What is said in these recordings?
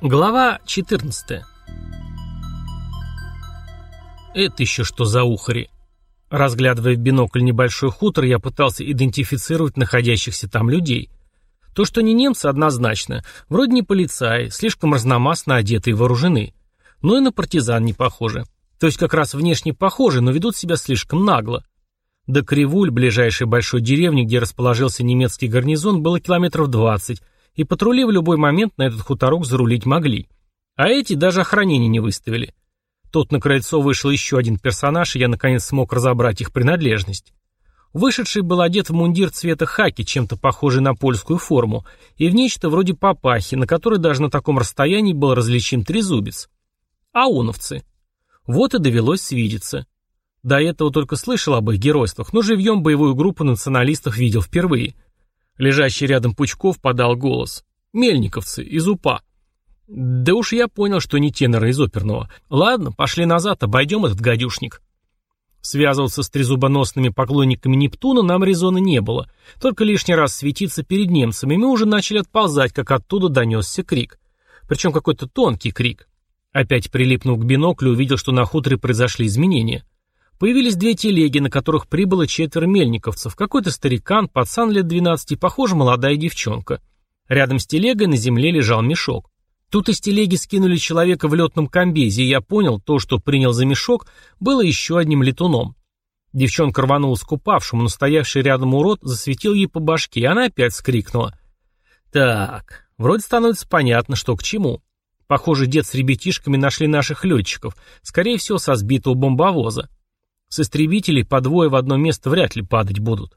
Глава 14. Это еще что за ухари? Разглядывая в бинокль небольшой хутор, я пытался идентифицировать находящихся там людей. То, что не немцы, однозначно. Вроде не полицаи, слишком разномастно одеты и вооружены. Но и на партизан не похожи. То есть как раз внешне похожи, но ведут себя слишком нагло. До Кривуль, ближайшей большой деревни, где расположился немецкий гарнизон, было километров 20, и патрули в любой момент на этот хуторок зарулить могли. А эти даже охранения не выставили. Тут на крыльцо вышел еще один персонаж, и я наконец смог разобрать их принадлежность. Вышедший был одет в мундир цвета хаки, чем-то похожий на польскую форму, и в нечто вроде папахи, на которой даже на таком расстоянии был различим трезубец. Ауновцы. Вот и довелось свидеться. До этого только слышал об их геройствах, но живьем боевую группу националистов видел впервые. Лежащий рядом Пучков подал голос. Мельниковцы, из УПА. Да уж я понял, что не теноры из оперного. Ладно, пошли назад, обойдем этот гадюшник. Связываться с трезубоносными поклонниками Нептуна нам резона не было. Только лишний раз светиться перед немцами, и мы уже начали отползать, как оттуда донесся крик. Причем какой-то тонкий крик. Опять прилипнув к биноклю, увидел, что на хуторе произошли изменения. Появились две телеги, на которых прибыло 4 мельниковцев, какой-то старикан, пацан лет 12 и, похоже, молодая девчонка. Рядом с телегой на земле лежал мешок. Тут из телеги скинули человека в летном комбезе, и я понял, то, что принял за мешок, было еще одним летуном. Девчонка рванулась к упавшему, но стоявший рядом урод засветил ей по башке, и она опять вскрикнула. Так, вроде становится понятно, что к чему. Похоже, дед с ребятишками нашли наших летчиков, скорее всего, со сбитого бомбовоза. С истребителей по двое в одно место вряд ли падать будут.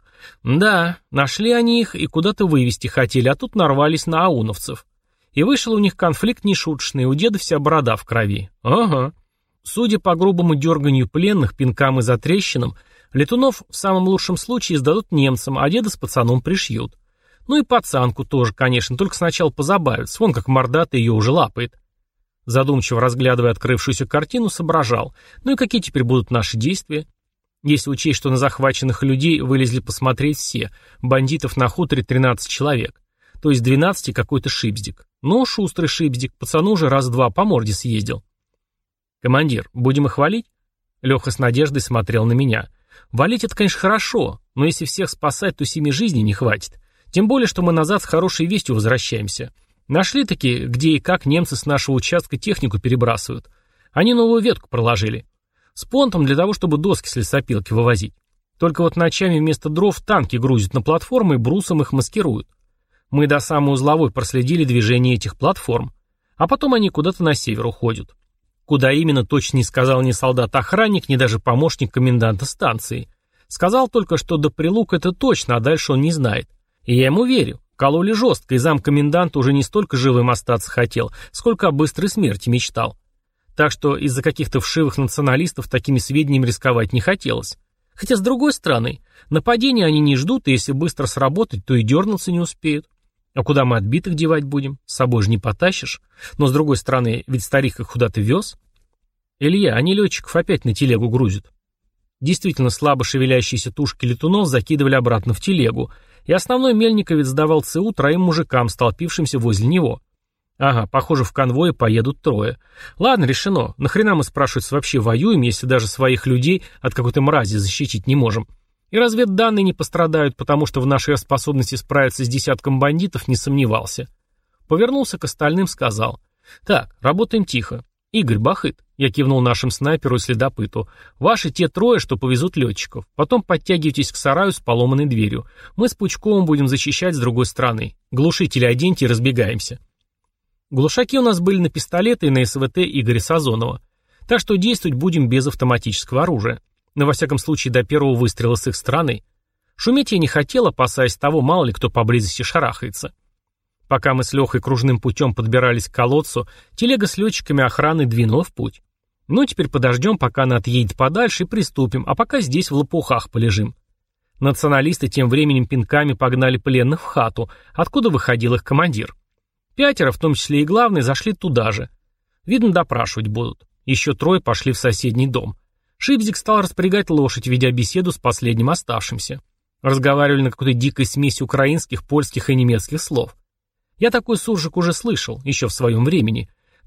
Да, нашли они их и куда-то вывести хотели, а тут нарвались на ауновцев. И вышел у них конфликт нешуточный, у деда вся борода в крови. Ага. Судя по грубому дерганию пленных, пинкам и затрещинам, летунов в самом лучшем случае сдадут немцам, а деда с пацаном пришьют. Ну и пацанку тоже, конечно, только сначала позабавиться, вон как мордатый ее уже лапает. Задумчиво разглядывая открывшуюся картину, соображал. Ну и какие теперь будут наши действия? Если учесть, что на захваченных людей вылезли посмотреть все, бандитов на хуторе 13 человек. То есть 12 какой-то шипздик. Ну, шустрый шипздик, пацану уже раз-два по морде съездил. «Командир, будем их валить?» Леха с надеждой смотрел на меня. «Валить это, конечно, хорошо, но если всех спасать, то 7 жизней не хватит. Тем более, что мы назад с хорошей вестью возвращаемся. Нашли-таки, где и как немцы с нашего участка технику перебрасывают. Они новую ветку проложили. С понтом для того, чтобы доски с лесопилки вывозить. Только вот ночами вместо дров танки грузят на платформы и брусом их маскируют. Мы до самой узловой проследили движение этих платформ. А потом они куда-то на север уходят. Куда именно, точно не сказал ни солдат-охранник, ни даже помощник коменданта станции. Сказал только, что до Прилук это точно, а дальше он не знает. И я ему верю. Кололи жестко, и замкоменданта уже не столько живым остаться хотел, сколько о быстрой смерти мечтал. Так что из-за каких-то вшивых националистов такими сведениями рисковать не хотелось. Хотя, с другой стороны, нападения они не ждут, и если быстро сработать, то и дернуться не успеют. А куда мы отбитых девать будем? С собой же не потащишь. Но, с другой стороны, ведь старик их куда-то вез. Илья, они летчиков опять на телегу грузят. Действительно, слабо шевелящиеся тушки летунов закидывали обратно в телегу, и основной мельниковец сдавал ЦУ 3 мужикам, столпившимся возле него. Ага, похоже, в конвое поедут 3. Ладно, решено. Нахрена мы, спрашивается, вообще воюем, если даже своих людей от какой-то мрази защитить не можем? И разведданные не пострадают, потому что в нашей способности справиться с десятком бандитов не сомневался. Повернулся к остальным, сказал. Так, работаем тихо. Игорь, Бахыт, я кивнул нашим снайперу и следопыту. Ваши те 3, что повезут летчиков. Потом подтягивайтесь к сараю с поломанной дверью. Мы с Пучковым будем защищать с другой стороны. Глушители оденьте и разбегаемся. Глушаки у нас были на пистолеты и на СВТ Игоря Сазонова. Так что действовать будем без автоматического оружия. Но во всяком случае до первого выстрела с их стороны. Шуметь я не хотел, опасаясь того, мало ли кто поблизости шарахается. Пока мы с Лехой кружным путем подбирались к колодцу, телега с летчиками охраны двинула в путь. Ну, теперь подождем, пока она отъедет подальше, и приступим, а пока здесь в лопухах полежим. Националисты тем временем пинками погнали пленных в хату, откуда выходил их командир. 5, в том числе и главный, зашли туда же. Видно, допрашивать будут. Еще 3 пошли в соседний дом. Шипзик стал распрягать лошадь, ведя беседу с последним оставшимся. Разговаривали на какой-то дикой смеси украинских, польских и немецких слов. Я такой суржик уже слышал, еще в своем времени.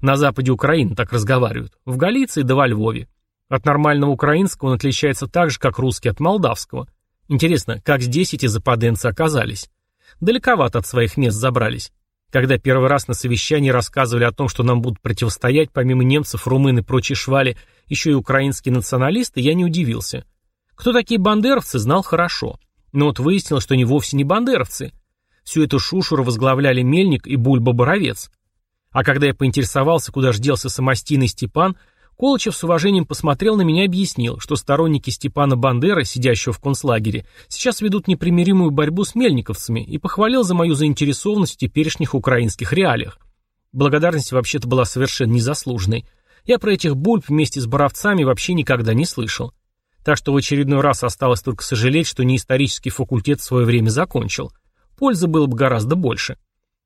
На западе Украины так разговаривают. В Галиции да во Львове. От нормального украинского он отличается так же, как русский от молдавского. Интересно, как здесь эти западенцы оказались? Далековато от своих мест забрались. Когда первый раз на совещании рассказывали о том, что нам будут противостоять, помимо немцев, румын и прочей швали, еще и украинские националисты, я не удивился. Кто такие бандеровцы, знал хорошо. Но вот выяснилось, что они вовсе не бандеровцы. Всю эту шушуру возглавляли Мельник и Бульба-Боровец. А когда я поинтересовался, куда ж делся самостийный Степан, Колычев с уважением посмотрел на меня и объяснил, что сторонники Степана Бандеры, сидящего в концлагере, сейчас ведут непримиримую борьбу с мельниковцами, и похвалил за мою заинтересованность в теперешних украинских реалиях. Благодарность вообще-то была совершенно незаслуженной. Я про этих бульб вместе с боровцами вообще никогда не слышал. Так что в очередной раз осталось только сожалеть, что не исторический факультет в свое время закончил. Пользы было бы гораздо больше.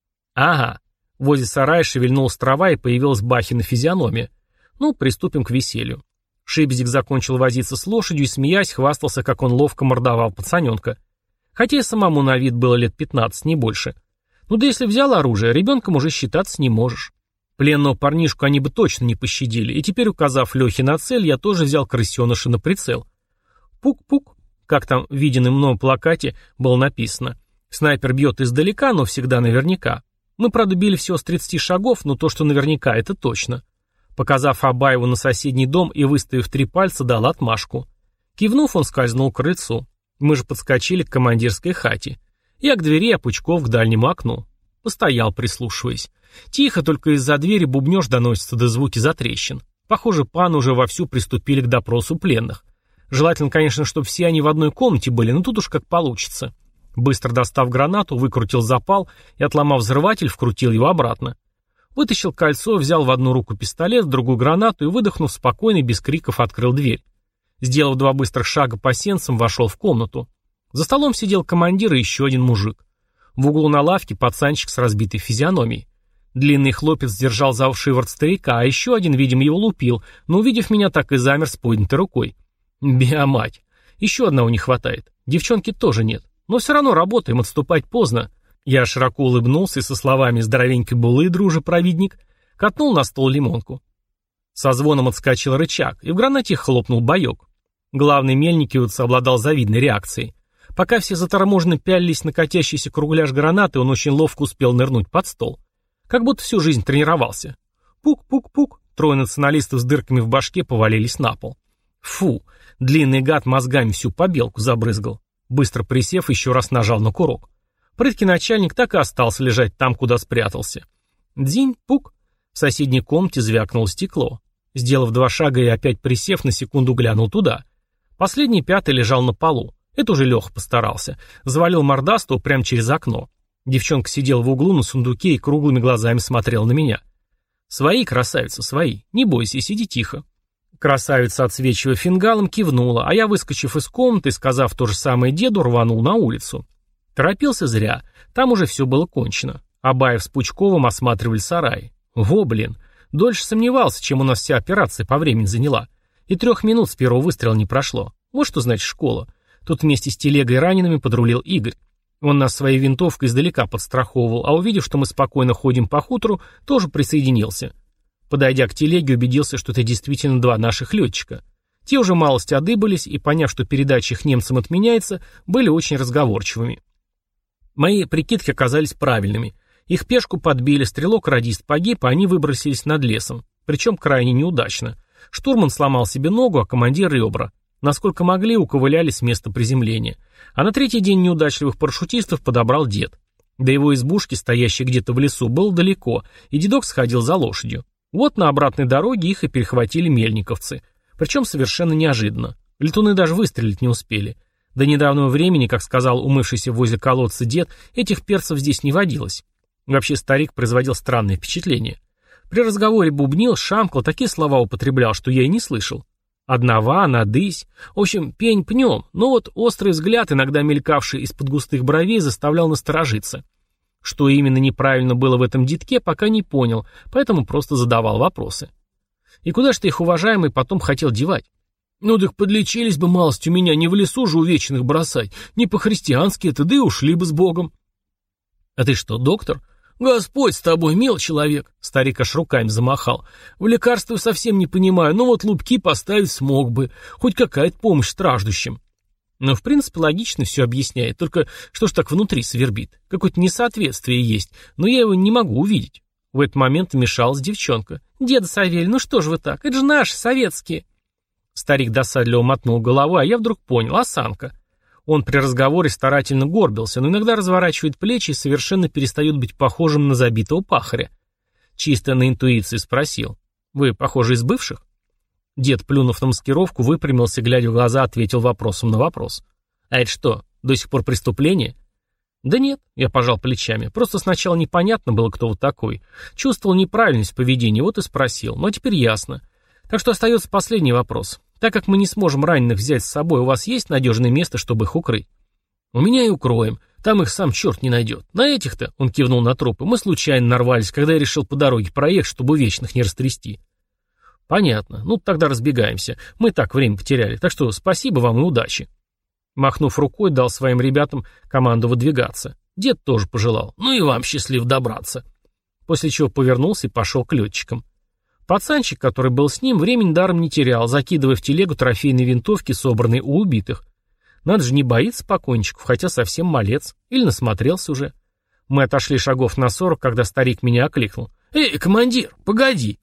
Ага. Возле сарая шевельнулась трава, и появилась Бахина физиономия. Ну, приступим к веселью. Шибзик закончил возиться с лошадью и, смеясь, хвастался, как он ловко мордовал пацаненка. Хотя и самому на вид было лет 15, не больше. Ну да если взял оружие, ребенком уже считаться не можешь. Пленного парнишку они бы точно не пощадили, и теперь, указав Лехе на цель, я тоже взял крысеныша на прицел. Пук-пук, как там в виденном мною плакате было написано. Снайпер бьет издалека, но всегда наверняка. Мы, правда, били всего с 30 шагов, но то, что наверняка, это точно. Показав Абаеву на соседний дом и выставив 3 пальца, дал отмашку. Кивнув, он скользнул к крыльцу. Мы же подскочили к командирской хате. Я к двери, а Пучков к дальнему окну. Постоял, прислушиваясь. Тихо, только из-за двери бубнёж доносится до звуки затрещин. Похоже, паны уже вовсю приступили к допросу пленных. Желательно, конечно, чтобы все они в одной комнате были, но тут уж как получится. Быстро достав гранату, выкрутил запал и, отломав взрыватель, вкрутил его обратно. Вытащил кольцо, взял в одну руку пистолет, в другую гранату и, выдохнув спокойно, без криков, открыл дверь. Сделав 2 быстрых шага по сенцам, вошел в комнату. За столом сидел командир и еще один мужик. В углу на лавке пацанчик с разбитой физиономией. Длинный хлопец держал за шиворот старика, а еще один, видимо, его лупил, но, увидев меня, так и замер с поднятой рукой. Биомать. Еще одного не хватает. Девчонки тоже нет. Но все равно работаем, отступать поздно. Я широко улыбнулся и со словами «Здоровенькой булы, друже, провидник», катнул на стол лимонку. Со звоном отскочил рычаг, и в гранате хлопнул боек. Главный Мельниковец обладал завидной реакцией. Пока все заторможенно пялились на катящийся кругляш гранаты, он очень ловко успел нырнуть под стол. Как будто всю жизнь тренировался. Пук-пук-пук, 3 националистов с дырками в башке повалились на пол. Фу, длинный гад мозгами всю побелку забрызгал. Быстро присев, еще раз нажал на курок. Прыткий начальник так и остался лежать там, куда спрятался. Дзинь-пук. В соседней комнате звякнуло стекло. Сделав 2 шага и опять присев, на секунду глянул туда. Последний 5-й лежал на полу. Это уже Леха постарался. Завалил мордастого прямо через окно. Девчонка сидела в углу на сундуке и круглыми глазами смотрела на меня. «Свои, красавица, свои. Не бойся, сиди тихо». Красавица, отсвечивая фингалом, кивнула, а я, выскочив из комнаты, сказав то же самое деду, рванул на улицу. Торопился зря. Там уже все было кончено. Абаев с Пучковым осматривали сарай. Во, блин. Дольше сомневался, чем у нас вся операция по времени заняла. И 3 минут с первого выстрела не прошло. Вот что значит школа. Тут вместе с телегой ранеными подрулил Игорь. Он нас своей винтовкой издалека подстраховывал, а увидев, что мы спокойно ходим по хутору, тоже присоединился. Подойдя к телеге, убедился, что это действительно 2 наших летчика. Те уже малость одыбались и, поняв, что передача их немцам отменяется, были очень разговорчивыми. Мои прикидки оказались правильными. Их пешку подбили, стрелок-радист погиб, а они выбросились над лесом. Причем крайне неудачно. Штурман сломал себе ногу, а командир ребра. Насколько могли, уковыляли с места приземления. А на 3-й день неудачливых парашютистов подобрал дед. До его избушки, стоящей где-то в лесу, было далеко, и дедок сходил за лошадью. Вот на обратной дороге их и перехватили мельниковцы. Причем совершенно неожиданно. Летуны даже выстрелить не успели. До недавнего времени, как сказал умывшийся возле колодца дед, этих перцев здесь не водилось. Вообще старик производил странное впечатление. При разговоре бубнил, шамкал, такие слова употреблял, что я и не слышал. Однова, надысь. В общем, пень пнем, но вот острый взгляд, иногда мелькавший из-под густых бровей, заставлял насторожиться. Что именно неправильно было в этом детке, пока не понял, поэтому просто задавал вопросы. И куда ж ты их, уважаемый, потом хотел девать? Ну так подлечились бы малость у меня, не в лесу же увечных бросать, не по-христиански это, да и ушли бы с Богом. А ты что, доктор? «Господь с тобой, мил человек!» Старик аж руками замахал. «В лекарствах совсем не понимаю, но вот лупки поставить смог бы. Хоть какая-то помощь страждущим». Но в принципе логично все объясняет, только что ж так внутри свербит? Какое-то несоответствие есть, но я его не могу увидеть. В этот момент вмешалась девчонка. «Деда Савелий, ну что ж вы так? Это же наши, советские!» Старик досадливо мотнул головой, а я вдруг понял. Осанка. Он при разговоре старательно горбился, но иногда разворачивает плечи и совершенно перестает быть похожим на забитого пахаря. Чисто на интуиции спросил. «Вы, похоже, из бывших?» Дед, плюнув на маскировку, выпрямился, глядя в глаза, ответил вопросом на вопрос. «А это что, до сих пор преступление?» «Да нет», — я пожал плечами. «Просто сначала непонятно было, кто вы такой. Чувствовал неправильность поведения, вот и спросил. Но теперь ясно. Так что остается последний вопрос. Так как мы не сможем раненых взять с собой, у вас есть надежное место, чтобы их укрыть?» «У меня и укроем. Там их сам черт не найдет. На этих-то», — он кивнул на трупы, — «мы случайно нарвались, когда я решил по дороге проехать, чтобы вечных не растрясти». «Понятно. Ну, тогда разбегаемся. Мы так время потеряли. Так что спасибо вам и удачи». Махнув рукой, дал своим ребятам команду выдвигаться. Дед тоже пожелал. «Ну и вам счастлив добраться». После чего повернулся и пошел к летчикам. Пацанчик, который был с ним, времени даром не терял, закидывая в телегу трофейные винтовки, собранные у убитых. Надо же, не боится покойничков, хотя совсем малец. Или насмотрелся уже. Мы отошли шагов на 40, когда старик меня окликнул. «Эй, командир, погоди!»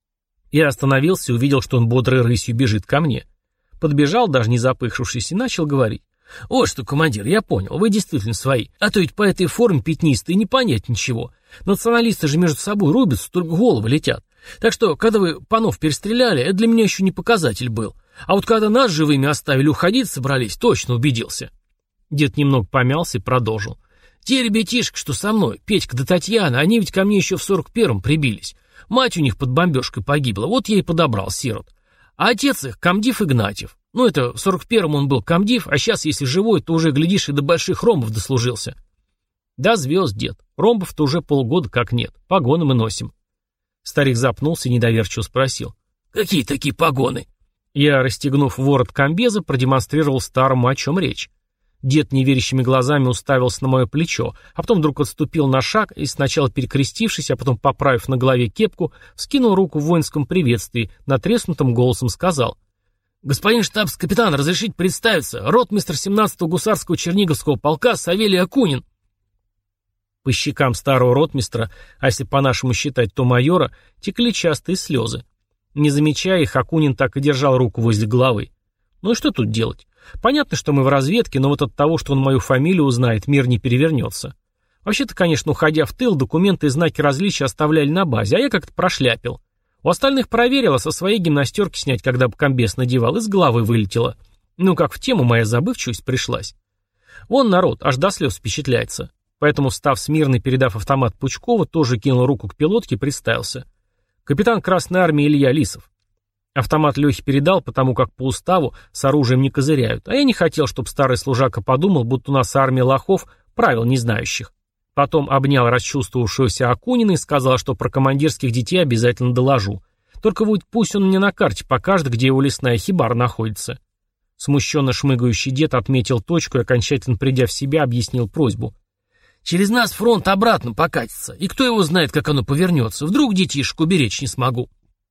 Я остановился и увидел, что он бодрой рысью бежит ко мне. Подбежал, даже не запыхавшись, и начал говорить. «Вот что, командир, я понял, вы действительно свои. А то ведь по этой форме пятнистой не понять ничего. Националисты же между собой рубятся, только головы летят. Так что, когда вы панов перестреляли, это для меня еще не показатель был. А вот когда нас живыми оставили, уходить собрались, точно убедился». Дед немного помялся и продолжил. «Те ребятишки, что со мной, Петька да Татьяна, они ведь ко мне еще в 41-м прибились. Мать у них под бомбежкой погибла, вот я и подобрал сирот. А отец их комдив Игнатьев. Ну это в 41-м он был комдив, а сейчас, если живой, то уже, глядишь, и до больших ромбов дослужился». «Да, звезд, дед. Ромбов-то уже полгода как нет. Погоны мы носим». Старик запнулся и недоверчиво спросил. «Какие такие погоны?» Я, расстегнув ворот комбеза, продемонстрировал старому, о чем речь. Дед неверящими глазами уставился на мое плечо, а потом вдруг отступил на шаг и, сначала перекрестившись, а потом поправив на голове кепку, вскинул руку в воинском приветствии, натреснутым голосом сказал: «Господин штабс-капитан, разрешите представиться, ротмистр 17-го гусарского Черниговского полка Савелий Акунин». По щекам старого ротмистра, а если по-нашему считать, то майора, текли частые слезы. Не замечая их, Акунин так и держал руку возле головы. Ну и что тут делать? Понятно, что мы в разведке, но вот от того, что он мою фамилию узнает, мир не перевернется. Вообще-то, конечно, уходя в тыл, документы и знаки различия оставляли на базе, а я как-то прошляпил. У остальных проверил, а со своей гимнастерки снять, когда бы комбез надевал, из головы вылетело. Ну, как в тему моя забывчивость пришлась. Вон народ, аж до слез впечатляется. Поэтому, став смирно и передав автомат Пучкова, тоже кинул руку к пилотке и представился. Капитан Красной Армии Илья Лисов. Автомат Лехе передал, потому как по уставу с оружием не козыряют, а я не хотел, чтобы старый служака подумал, будто у нас армия лохов, правил не знающих. Потом обнял расчувствовавшегося Акунина и сказал, что про командирских детей обязательно доложу. Только вот пусть он мне на карте покажет, где его лесная хибара находится. Смущенно шмыгающий дед отметил точку и, окончательно придя в себя, объяснил просьбу. «Через нас фронт обратно покатится, и кто его знает, как оно повернется, вдруг детишек уберечь не смогу».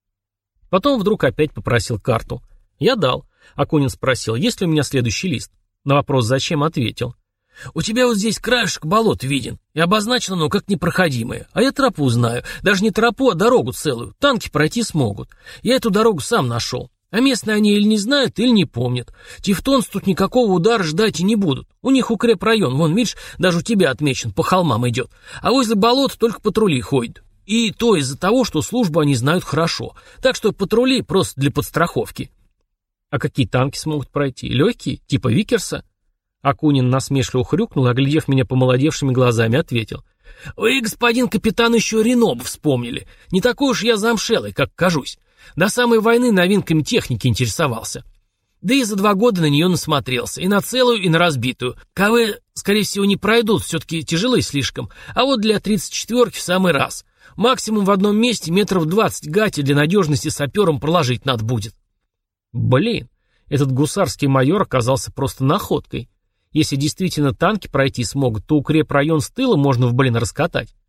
Потом вдруг опять попросил карту. Я дал. Акунин спросил, есть ли у меня следующий лист. На вопрос «зачем?» ответил. «У тебя вот здесь краешек болот виден, и обозначено оно как непроходимое. А я тропу знаю, даже не тропу, а дорогу целую. Танки пройти смогут. Я эту дорогу сам нашел. А местные они или не знают, или не помнят. Тевтонцы тут никакого удара ждать и не будут. У них укрепрайон, вон, видишь, даже у тебя отмечен, по холмам идет. А возле болот только патрули ходят. И то из-за того, что службу они знают хорошо. Так что патрули просто для подстраховки». «А какие танки смогут пройти? Легкие? Типа Викерса?» Акунин насмешливо хрюкнул, оглядев меня помолодевшими глазами, ответил. «Вы, господин капитан, еще Ренобу вспомнили. Не такой уж я замшелый, как кажусь. До самой войны новинками техники интересовался. Да и за 2 года на нее насмотрелся. И на целую, и на разбитую. КВ, скорее всего, не пройдут, все-таки тяжелые слишком. А вот для 34-ки в самый раз. Максимум в одном месте метров 20 гати для надежности сапером проложить надо будет». Блин, этот гусарский майор оказался просто находкой. Если действительно танки пройти смогут, то укрепрайон с тыла можно в блин раскатать.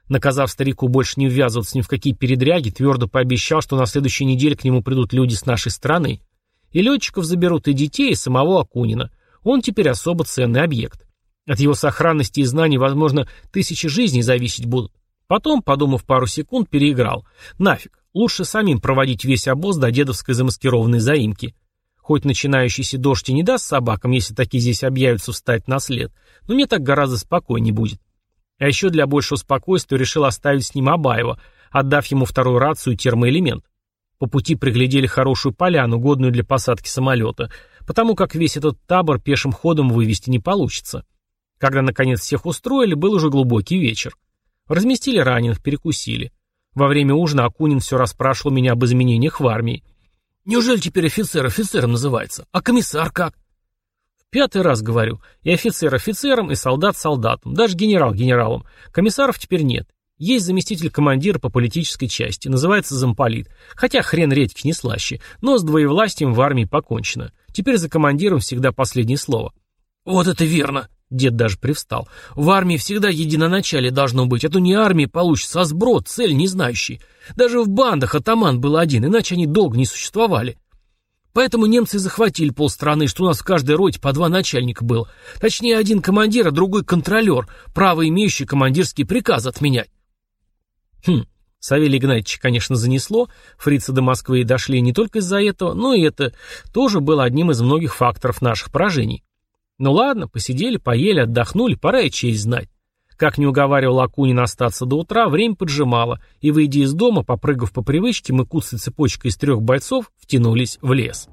Наказав старику больше не ввязываться с ним в какие передряги, твердо пообещал, что на следующей неделе к нему придут люди с нашей стороны. И летчиков заберут, и детей, и самого Акунина. Он теперь особо ценный объект. От его сохранности и знаний, возможно, 1000 жизней зависеть будут. Потом, подумав пару секунд, переиграл. Нафиг, лучше самим проводить весь обоз до дедовской замаскированной заимки. Хоть начинающийся дождь и не даст собакам, если такие здесь объявятся, встать на след, но мне так гораздо спокойнее будет. А еще для большего спокойствия решил оставить с ним Абаева, отдав ему вторую рацию и термоэлемент. По пути приглядели хорошую поляну, годную для посадки самолета, потому как весь этот табор пешим ходом вывести не получится. Когда, наконец, всех устроили, был уже глубокий вечер. Разместили раненых, перекусили. Во время ужина Акунин все расспрашивал меня об изменениях в армии. «Неужели теперь офицер офицером называется? А комиссар как?» В 5-й раз говорю. И офицер офицером, и солдат солдатом. Даже генерал генералом. Комиссаров теперь нет. Есть заместитель командира по политической части. Называется замполит. Хотя хрен редьки не слаще. Но с двоевластием в армии покончено. Теперь за командиром всегда последнее слово. «Вот это верно!» Дед даже привстал. «В армии всегда единоначалие должно быть, а то не армии получится, а сброд, цель не знающий. Даже в бандах атаман был один, иначе они долго не существовали. Поэтому немцы захватили полстраны, что у нас в каждой роте по 2 начальника было. Точнее, один командир, а другой контролер, право имеющий командирские приказы отменять». Савелия Игнатьевича, конечно, занесло. Фрицы до Москвы и дошли не только из-за этого, но и это тоже было одним из многих факторов наших поражений. Ну ладно, посидели, поели, отдохнули, пора и честь знать. Как не уговаривал Акунин остаться до утра, время поджимало, и, выйдя из дома, попрыгав по привычке, мы куцей цепочкой из 3 бойцов втянулись в лес.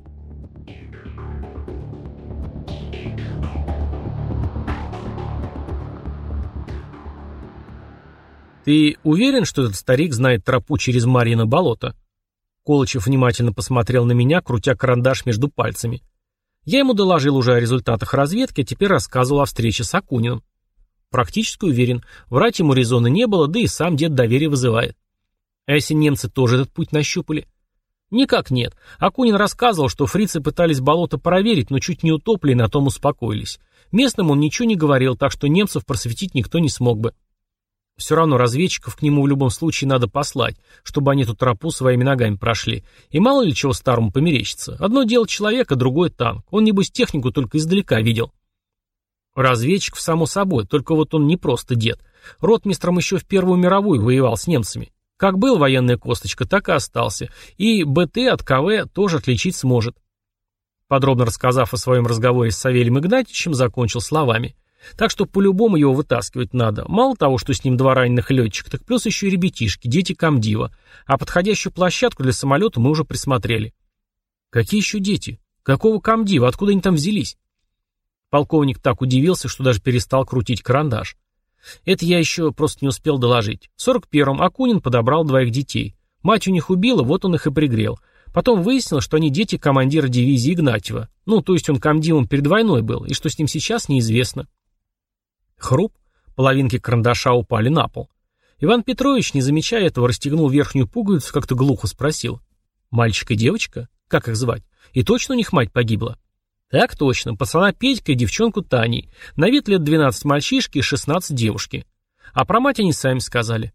«Ты уверен, что этот старик знает тропу через Марьино болото?» Колычев внимательно посмотрел на меня, крутя карандаш между пальцами. Я ему доложил уже о результатах разведки, а теперь рассказывал о встрече с Акуниным. Практически уверен, врать ему резона не было, да и сам дед доверие вызывает. А если немцы тоже этот путь нащупали? Никак нет. Акунин рассказывал, что фрицы пытались болото проверить, но чуть не утопли и на том успокоились. Местным он ничего не говорил, так что немцев просветить никто не смог бы. Все равно разведчиков к нему в любом случае надо послать, чтобы они эту тропу своими ногами прошли. И мало ли чего старому померещится. Одно дело человек, а другое танк. Он, небось, технику только издалека видел. Разведчик, само собой, только вот он не просто дед. Ротмистром еще в Первую мировую воевал с немцами. Как был военная косточка, так и остался. И БТ от КВ тоже отличить сможет. Подробно рассказав о своем разговоре с Савелием Игнатьевичем, закончил словами. Так что по-любому его вытаскивать надо. Мало того, что с ним 2 раненых летчика, так плюс еще и ребятишки, дети комдива. А подходящую площадку для самолета мы уже присмотрели. Какие еще дети? Какого комдива? Откуда они там взялись? Полковник так удивился, что даже перестал крутить карандаш. Это я еще просто не успел доложить. В 41-м Акунин подобрал 2 детей. Мать у них убила, вот он их и пригрел. Потом выяснилось, что они дети командира дивизии Игнатьева. Ну, то есть он комдивом перед войной был, и что с ним сейчас неизвестно. Хруп, половинки карандаша упали на пол. Иван Петрович, не замечая этого, расстегнул верхнюю пуговицу, как-то глухо спросил. «Мальчик и девочка? Как их звать? И точно у них мать погибла?» «Так точно, пацана Петька и девчонку Таней. На вид лет 12 мальчишки и 16 девушки. А про мать они сами сказали».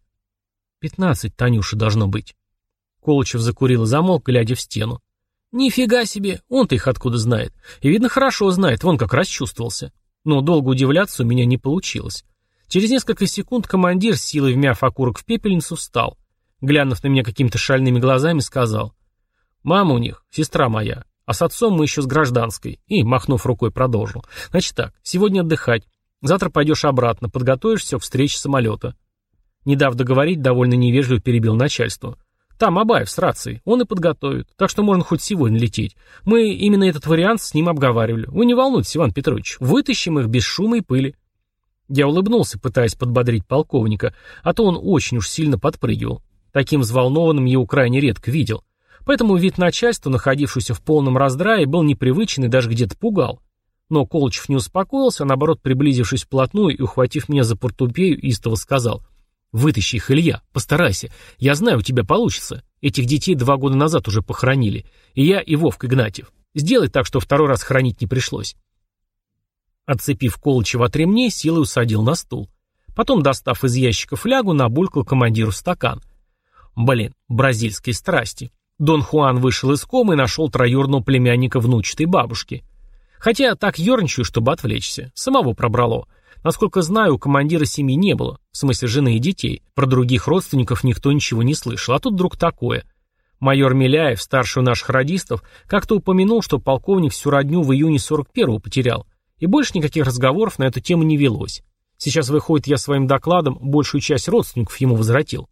15 Танюша должно быть. Колычев закурил и замолк, глядя в стену. «Нифига себе, он-то их откуда знает. И видно, хорошо знает, вон как раз чувствовался». Но долго удивляться у меня не получилось. Через несколько секунд командир, с силой вмяв окурок в пепельницу, встал. Глянув на меня какими-то шальными глазами, сказал: «Мама у них, сестра моя, а с отцом мы еще с гражданской». И, махнув рукой, продолжил. «Значит так, сегодня отдыхать. Завтра пойдешь обратно, подготовишься к встрече самолета». Не дав договорить, довольно невежливо перебил начальство. «Там Абаев с рацией, он и подготовит, так что можно хоть сегодня лететь. Мы именно этот вариант с ним обговаривали. Вы не волнуйтесь, Иван Петрович, вытащим их без шума и пыли». Я улыбнулся, пытаясь подбодрить полковника, а то он очень уж сильно подпрыгивал. Таким взволнованным я его крайне редко видел. Поэтому вид начальства, находившегося в полном раздрае, был непривычен и даже где-то пугал. Но Колычев не успокоился, а наоборот, приблизившись вплотную и ухватив меня за портупею, истово сказал: «Вытащи их, Илья, постарайся. Я знаю, у тебя получится. Этих детей 2 года назад уже похоронили. И я, и Вовка Игнатьев. Сделай так, что второй раз хранить не пришлось». Отцепив Колычева от ремней, силой усадил на стул. Потом, достав из ящика флягу, набулькал командиру стакан. Блин, бразильские страсти. Дон Хуан вышел из комы и нашел троюродного племянника внучатой бабушки. Хотя так ерничаю, чтобы отвлечься. Самого пробрало. Насколько знаю, у командира семьи не было. В смысле жены и детей. Про других родственников никто ничего не слышал. А тут вдруг такое. Майор Миляев, старший у наших радистов, как-то упомянул, что полковник всю родню в июне 41-го потерял. И больше никаких разговоров на эту тему не велось. Сейчас, выходит, я своим докладом большую часть родственников ему возвратил.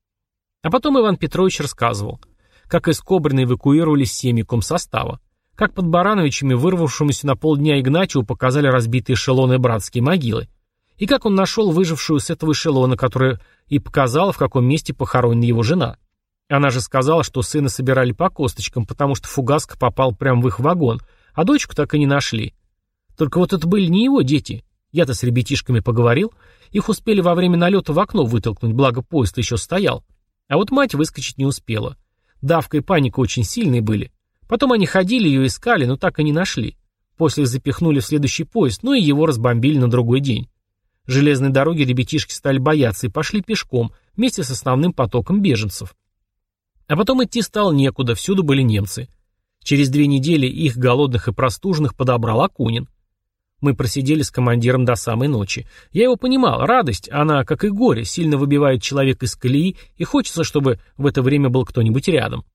А потом Иван Петрович рассказывал, как из Кобрина эвакуировались семьи комсостава, как под Барановичами, вырвавшемуся на полдня Игнатьеву, показали разбитые эшелоны братские могилы, и как он нашел выжившую с этого эшелона, которая и показала, в каком месте похоронена его жена. Она же сказала, что сына собирали по косточкам, потому что фугаска попал прямо в их вагон, а дочку так и не нашли. Только вот это были не его дети. Я-то с ребятишками поговорил, их успели во время налета в окно вытолкнуть, благо поезд еще стоял. А вот мать выскочить не успела. Давка и паника очень сильные были. Потом они ходили, ее искали, но так и не нашли. После их запихнули в следующий поезд, ну и его разбомбили на другой день. Железной дороги ребятишки стали бояться и пошли пешком, вместе с основным потоком беженцев. А потом идти стало некуда, всюду были немцы. Через 2 недели их, голодных и простуженных, подобрал Акунин. Мы просидели с командиром до самой ночи. Я его понимал, радость, она, как и горе, сильно выбивает человека из колеи, и хочется, чтобы в это время был кто-нибудь рядом.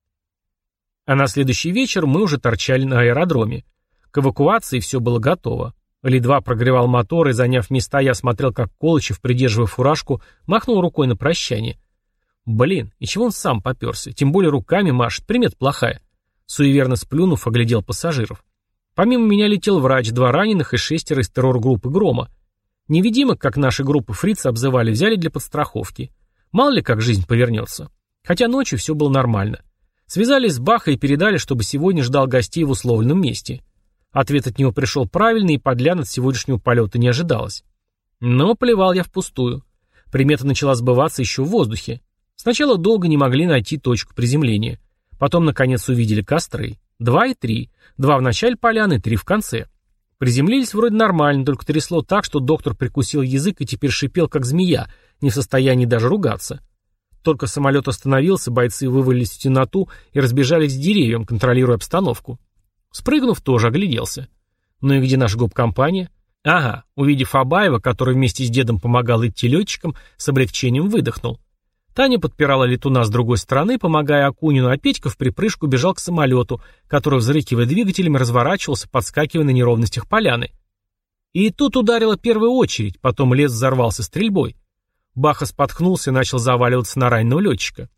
А на следующий вечер мы уже торчали на аэродроме. К эвакуации все было готово. Ли-2 прогревал мотор, и, заняв места, я смотрел, как Колычев, придерживая фуражку, махнул рукой на прощание. Блин, и чего он сам попёрся? Тем более руками машет, примет плохая. Суеверно сплюнув, оглядел пассажиров. Помимо меня летел врач, 2 раненых и 6 из террор-группы «Грома». Невидимок, как наши группы фрицы обзывали, взяли для подстраховки. Мало ли, как жизнь повернется. Хотя ночью все было нормально. Связались с Бахой и передали, чтобы сегодня ждал гостей в условленном месте. Ответ от него пришел правильный, и подлян от сегодняшнего полета не ожидалось. Но плевал я впустую. Примета начала сбываться еще в воздухе. Сначала долго не могли найти точку приземления. Потом, наконец, увидели костры. 2 и 3. 2 в начале поляны, 3 в конце. Приземлились вроде нормально, только трясло так, что доктор прикусил язык и теперь шипел, как змея, не в состоянии даже ругаться. Только самолет остановился, бойцы вывалились в темноту и разбежались к деревьям, контролируя обстановку. Спрыгнув, тоже огляделся. Ну и где наша гоп-компания? Ага, увидев Абаева, который вместе с дедом помогал идти летчикам, с облегчением выдохнул. Таня подпирала летуна с другой стороны, помогая Акунину, а Петька в припрыжку бежал к самолету, который, взрыкивая двигателями, разворачивался, подскакивая на неровностях поляны. И тут ударила первая очередь, потом лес взорвался стрельбой. Баха споткнулся и начал заваливаться на раненого летчика.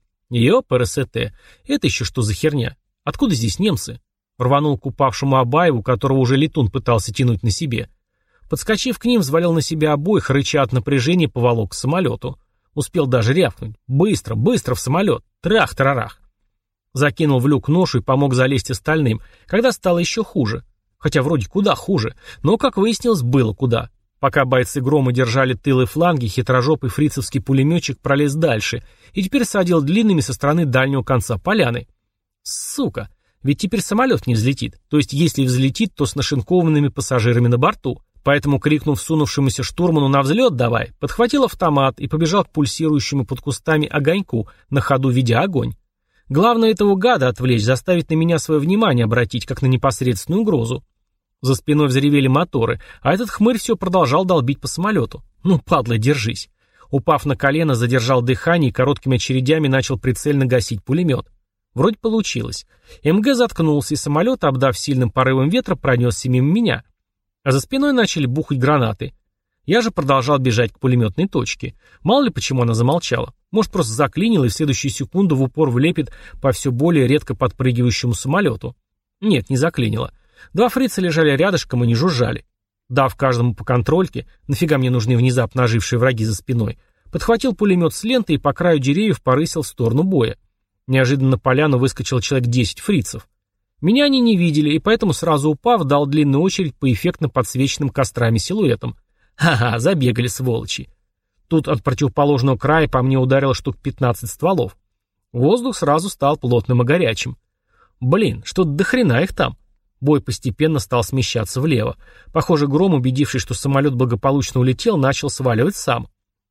РСТ, это еще что за херня? Откуда здесь немцы? Рванул к упавшему Абаеву, которого уже летун пытался тянуть на себе. Подскочив к ним, взвалил на себя обоих, рыча от напряжения, поволок к самолету. Успел даже рявкнуть. Быстро, быстро в самолет. Трах-тарарах. Закинул в люк ношу и помог залезть остальным, когда стало еще хуже. Хотя вроде куда хуже, но, как выяснилось, было куда. Пока бойцы Грома держали тылы фланги, хитрожопый фрицевский пулеметчик пролез дальше и теперь садил длинными со стороны дальнего конца поляны. Сука, ведь теперь самолет не взлетит. То есть, если взлетит, то с нашинкованными пассажирами на борту. Поэтому, крикнув сунувшемуся штурману «на взлет давай», подхватил автомат и побежал к пульсирующему под кустами огоньку, на ходу видя огонь. Главное этого гада отвлечь, заставить на меня свое внимание обратить, как на непосредственную угрозу. За спиной взревели моторы, а этот хмырь все продолжал долбить по самолету. Ну, падла, держись. Упав на колено, задержал дыхание и короткими очередями начал прицельно гасить пулемет. Вроде получилось. МГ заткнулся, и самолет, обдав сильным порывом ветра, пронесся мимо меня. А за спиной начали бухать гранаты. Я же продолжал бежать к пулеметной точке. Мало ли почему она замолчала. Может, просто заклинила и в следующую секунду в упор влепит по все более редко подпрыгивающему самолету. Нет, не заклинила. 2 фрица лежали рядышком и не жужжали. Дав каждому по контрольке, нафига мне нужны внезапно ожившие враги за спиной, подхватил пулемет с ленты и по краю деревьев порысил в сторону боя. Неожиданно на поляну выскочил человек 10 фрицев. Меня они не видели, и поэтому, сразу упав, дал длинную очередь по эффектно подсвеченным кострами силуэтам. Ха-ха, забегали сволочи. Тут от противоположного края по мне ударило штук 15 стволов. Воздух сразу стал плотным и горячим. Блин, что-то до хрена их там. Бой постепенно стал смещаться влево. Похоже, Гром, убедившись, что самолет благополучно улетел, начал сваливать сам.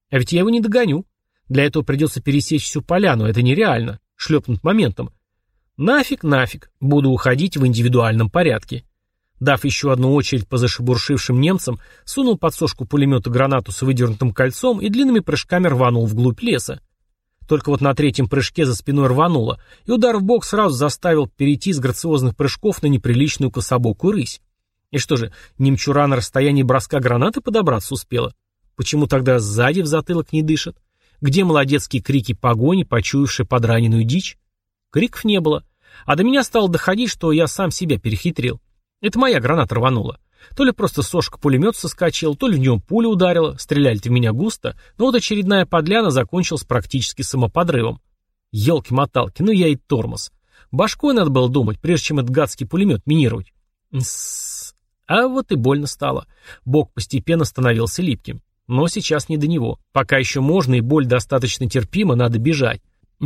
А ведь я его не догоню. Для этого придется пересечь всю поляну, это нереально. Шлепнуть моментом. Нафиг, буду уходить в индивидуальном порядке. Дав еще одну очередь по зашебуршившим немцам, сунул под сошку пулемета гранату с выдернутым кольцом и длинными прыжками рванул вглубь леса. Только вот на третьем прыжке за спиной рвануло, и удар в бок сразу заставил перейти с грациозных прыжков на неприличную кособокую рысь. И что же, немчура на расстоянии броска гранаты подобраться успела? Почему тогда сзади в затылок не дышит? Где молодецкие крики погони, почуявшие подраненную дичь? Криков не было. А до меня стало доходить, что я сам себя перехитрил. Это моя граната рванула. То ли просто сошка пулемет соскочил, то ли в него пуля ударила, стреляли-то в меня густо, но вот очередная подляна закончилась практически самоподрывом. Ёлки-моталки, ну я и тормоз. Башкой надо было думать, прежде чем этот гадский пулемет минировать. А вот и больно стало. Бок постепенно становился липким. Но сейчас не до него. Пока еще можно, и боль достаточно терпима, надо бежать.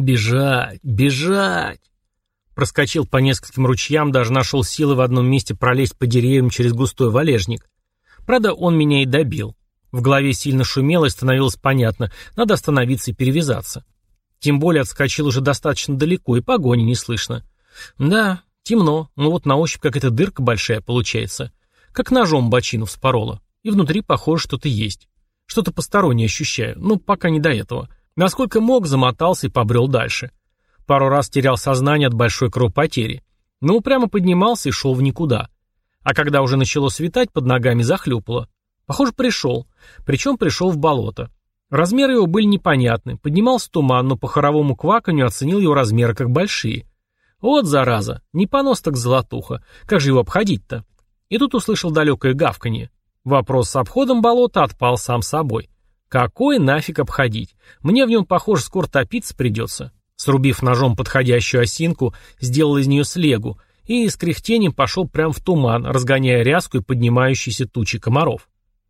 Бежать! Проскочил по нескольким ручьям, даже нашел силы в одном месте пролезть по деревьям через густой валежник. Правда, он меня и добил. В голове сильно шумело и становилось понятно, надо остановиться и перевязаться. Тем более отскочил уже достаточно далеко, и погони не слышно. Да, темно, но вот на ощупь какая-то дырка большая получается. Как ножом бочину вспорола. И внутри, похоже, что-то есть. Что-то постороннее ощущаю, но пока не до этого. Насколько мог, замотался и побрел дальше. Пару раз терял сознание от большой кровопотери. Но упрямо поднимался и шел в никуда. А когда уже начало светать, под ногами захлюпало. Похоже, пришел. Причем пришел в болото. Размеры его были непонятны. Поднимался туман, но по хоровому кваканью оценил его размеры как большие. Вот зараза, не понос так золотуха. Как же его обходить-то? И тут услышал далекое гавканье. Вопрос с обходом болота отпал сам собой. Какой нафиг обходить? Мне в нем, похоже, скоро топиться придется. Срубив ножом подходящую осинку, сделал из нее слегу и с кряхтением пошел прямо в туман, разгоняя ряску и поднимающиеся тучи комаров.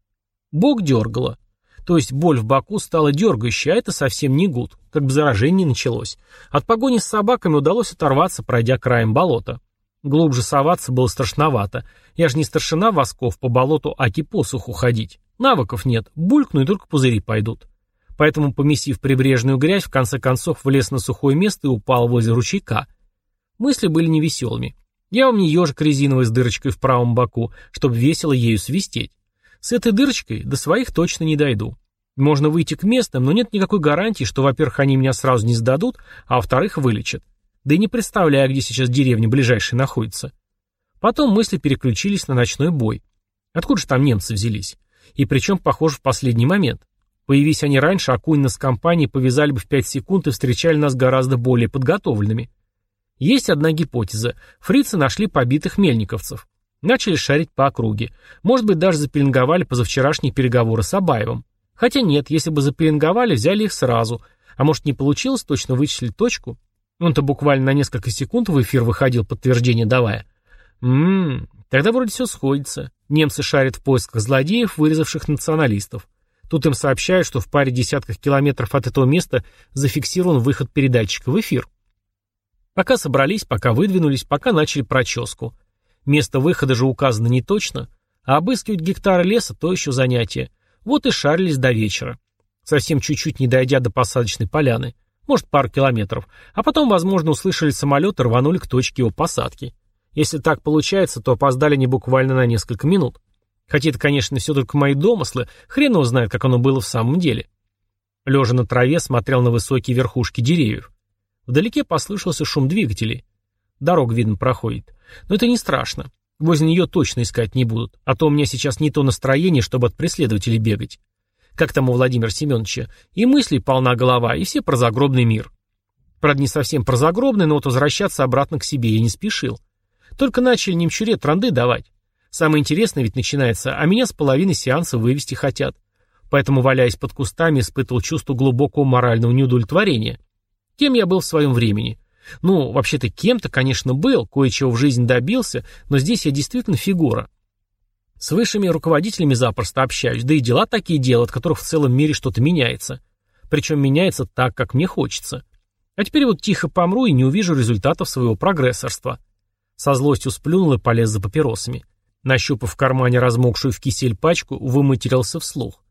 Бок дергало. То есть боль в боку стала дергающей, а это совсем не гуд, как бы заражение началось. От погони с собаками удалось оторваться, пройдя краем болота. Глубже соваться было страшновато. Я же не старшина восков по болоту аки посуху ходить. Навыков нет, булькну и только пузыри пойдут. Поэтому, помесив прибрежную грязь, в конце концов влез на сухое место и упал возле ручейка. Мысли были невеселыми. Я вам не ежик резиновый с дырочкой в правом боку, чтобы весело ею свистеть. С этой дырочкой до своих точно не дойду. Можно выйти к местным, но нет никакой гарантии, что, во-первых, они меня сразу не сдадут, а во-вторых, вылечат. Да и не представляю, где сейчас деревня ближайшая находится. Потом мысли переключились на ночной бой. Откуда же там немцы взялись? И причем, похоже, в последний момент. Появись они раньше, Акунина с компанией повязали бы в 5 секунд и встречали нас гораздо более подготовленными. Есть одна гипотеза. Фрицы нашли побитых мельниковцев. Начали шарить по округе. Может быть, даже запеленговали позавчерашние переговоры с Абаевым. Хотя нет, если бы запеленговали, взяли их сразу. А может, не получилось точно вычислить точку? Он-то буквально на несколько секунд в эфир выходил, подтверждение давая. Тогда вроде все сходится. Немцы шарят в поисках злодеев, вырезавших националистов. Тут им сообщают, что в паре десятках километров от этого места зафиксирован выход передатчика в эфир. Пока собрались, пока выдвинулись, пока начали проческу. Место выхода же указано не точно, а обыскивать гектары леса – то еще занятие. Вот и шарились до вечера. Совсем чуть-чуть не дойдя до посадочной поляны. Может, пару километров. А потом, возможно, услышали самолет и рванули к точке его посадки. Если так получается, то опоздали не буквально на несколько минут. Хотя это, конечно, все только мои домыслы, хрен его знает, как оно было в самом деле. Лежа на траве, смотрел на высокие верхушки деревьев. Вдалеке послышался шум двигателей. Дорога, видно, проходит. Но это не страшно. Возле нее точно искать не будут. А то у меня сейчас не то настроение, чтобы от преследователей бегать. Как там у Владимира Семеновича. И мыслей полна голова, и все про загробный мир. Правда, не совсем про загробный, но вот возвращаться обратно к себе я не спешил. Только начали немчуре транды давать. Самое интересное ведь начинается, а меня с половины сеанса вывести хотят. Поэтому, валяясь под кустами, испытывал чувство глубокого морального неудовлетворения. Кем я был в своем времени? Ну, вообще-то кем-то, конечно, был, кое-чего в жизни добился, но здесь я действительно фигура. С высшими руководителями запросто общаюсь, да и дела такие делают, от которых в целом мире что-то меняется. Причем меняется так, как мне хочется. А теперь вот тихо помру и не увижу результатов своего прогрессорства. Со злостью сплюнул и полез за папиросами. Нащупав в кармане размокшую в кисель пачку, выматерился вслух.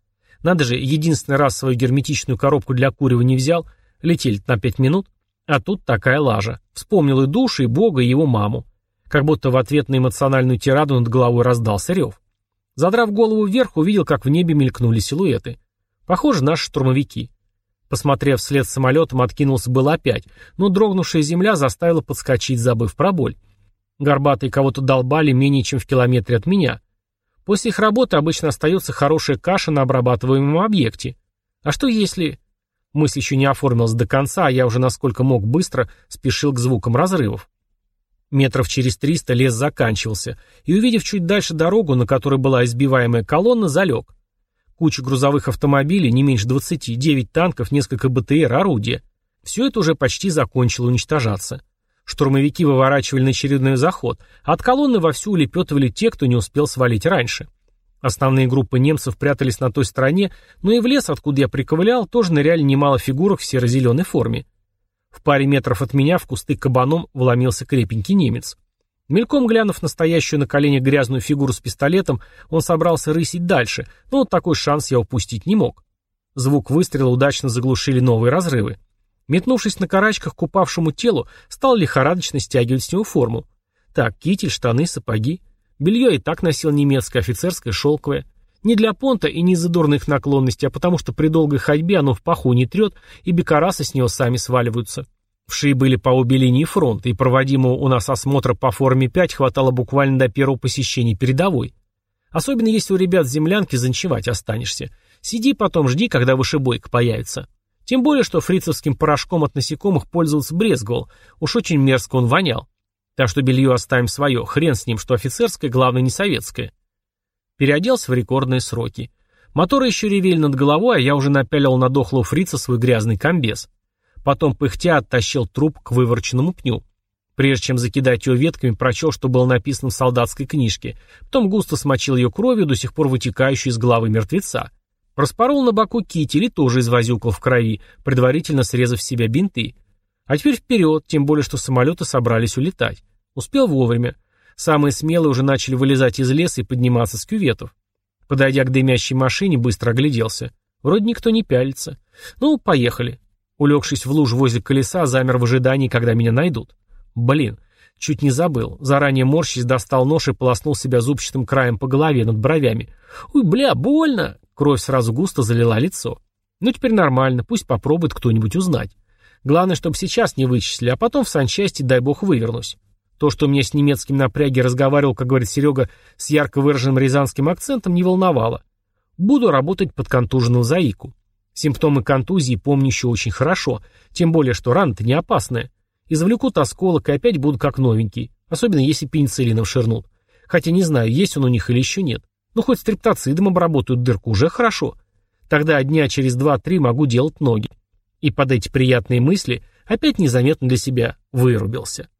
Надо же, единственный раз свою герметичную коробку для курева не взял, летели на 5 минут, а тут такая лажа. Вспомнил и душу, и Бога, и его маму. Как будто в ответ на эмоциональную тираду над головой раздался рев. Задрав голову вверх, увидел, как в небе мелькнули силуэты. Похоже, наши штурмовики. Посмотрев вслед самолетом, откинулся было опять, но дрогнувшая земля заставила подскочить, забыв про боль. Горбатые кого-то долбали менее чем в километре от меня. После их работы обычно остается хорошая каша на обрабатываемом объекте. А что если... Мысль еще не оформилась до конца, а я уже насколько мог быстро спешил к звукам разрывов. Метров через 300 лес заканчивался, и, увидев чуть дальше дорогу, на которой была избиваемая колонна, залег. Куча грузовых автомобилей, не меньше 20, 9 танков, несколько БТР, орудия. Все это уже почти закончило уничтожаться. Штурмовики выворачивали на очередной заход, а от колонны вовсю улепетывали те, кто не успел свалить раньше. Основные группы немцев прятались на той стороне, но и в лес, откуда я приковылял, тоже ныряли немало фигурок в серо-зеленой форме. В паре метров от меня в кусты кабаном вломился крепенький немец. Мельком глянув на стоящую на коленях грязную фигуру с пистолетом, он собрался рысить дальше, но вот такой шанс я упустить не мог. Звук выстрела удачно заглушили новые разрывы. Метнувшись на карачках к упавшему телу, стал лихорадочно стягивать с него форму. Так, китель, штаны, сапоги. Белье и так носил немецкое, офицерское, шелковое. Не для понта и не из-за дурных наклонностей, а потому что при долгой ходьбе оно в паху не трет, и бекарасы с него сами сваливаются. Вши были по обе линии фронта, и проводимого у нас осмотра по форме 5 хватало буквально до первого посещения передовой. Особенно если у ребят с землянки заночевать останешься. Сиди потом, жди, когда вышибойка появится. Тем более, что фрицевским порошком от насекомых пользоваться брезговал, уж очень мерзко он вонял. Так что белье оставим свое, хрен с ним, что офицерское, главное не советское. Переоделся в рекордные сроки. Моторы еще ревели над головой, а я уже напялил на дохлого фрица свой грязный комбез. Потом пыхтя оттащил труп к вывороченному пню. Прежде чем закидать ее ветками, прочел, что было написано в солдатской книжке. Потом густо смочил ее кровью, до сих пор вытекающей из головы мертвеца. Распорол на боку китель и тоже извозюкал в крови, предварительно срезав с себя бинты. А теперь вперед, тем более, что самолеты собрались улетать. Успел вовремя. Самые смелые уже начали вылезать из леса и подниматься с кюветов. Подойдя к дымящей машине, быстро огляделся. Вроде никто не пялится. Ну, поехали. Улегшись в лужу возле колеса, замер в ожидании, когда меня найдут. Блин, чуть не забыл. Заранее морщись, достал нож и полоснул себя зубчатым краем по голове над бровями. Ой, бля, больно! Кровь сразу густо залила лицо. Ну, теперь нормально, пусть попробует кто-нибудь узнать. Главное, чтобы сейчас не вычислили, а потом в санчасти, дай бог, вывернусь. То, что мне с немецким напряги разговаривал, как говорит Серега, с ярко выраженным рязанским акцентом, не волновало. Буду работать под контуженного заику. Симптомы контузии помню еще очень хорошо, тем более, что рана-то не опасная. Извлекут осколок и опять буду как новенький, особенно если пенициллином ширнут. Хотя не знаю, есть он у них или еще нет. Ну, хоть стриптоцидом обработают дырку, уже хорошо. Тогда дня через 2-3 могу делать ноги. И под эти приятные мысли опять незаметно для себя вырубился.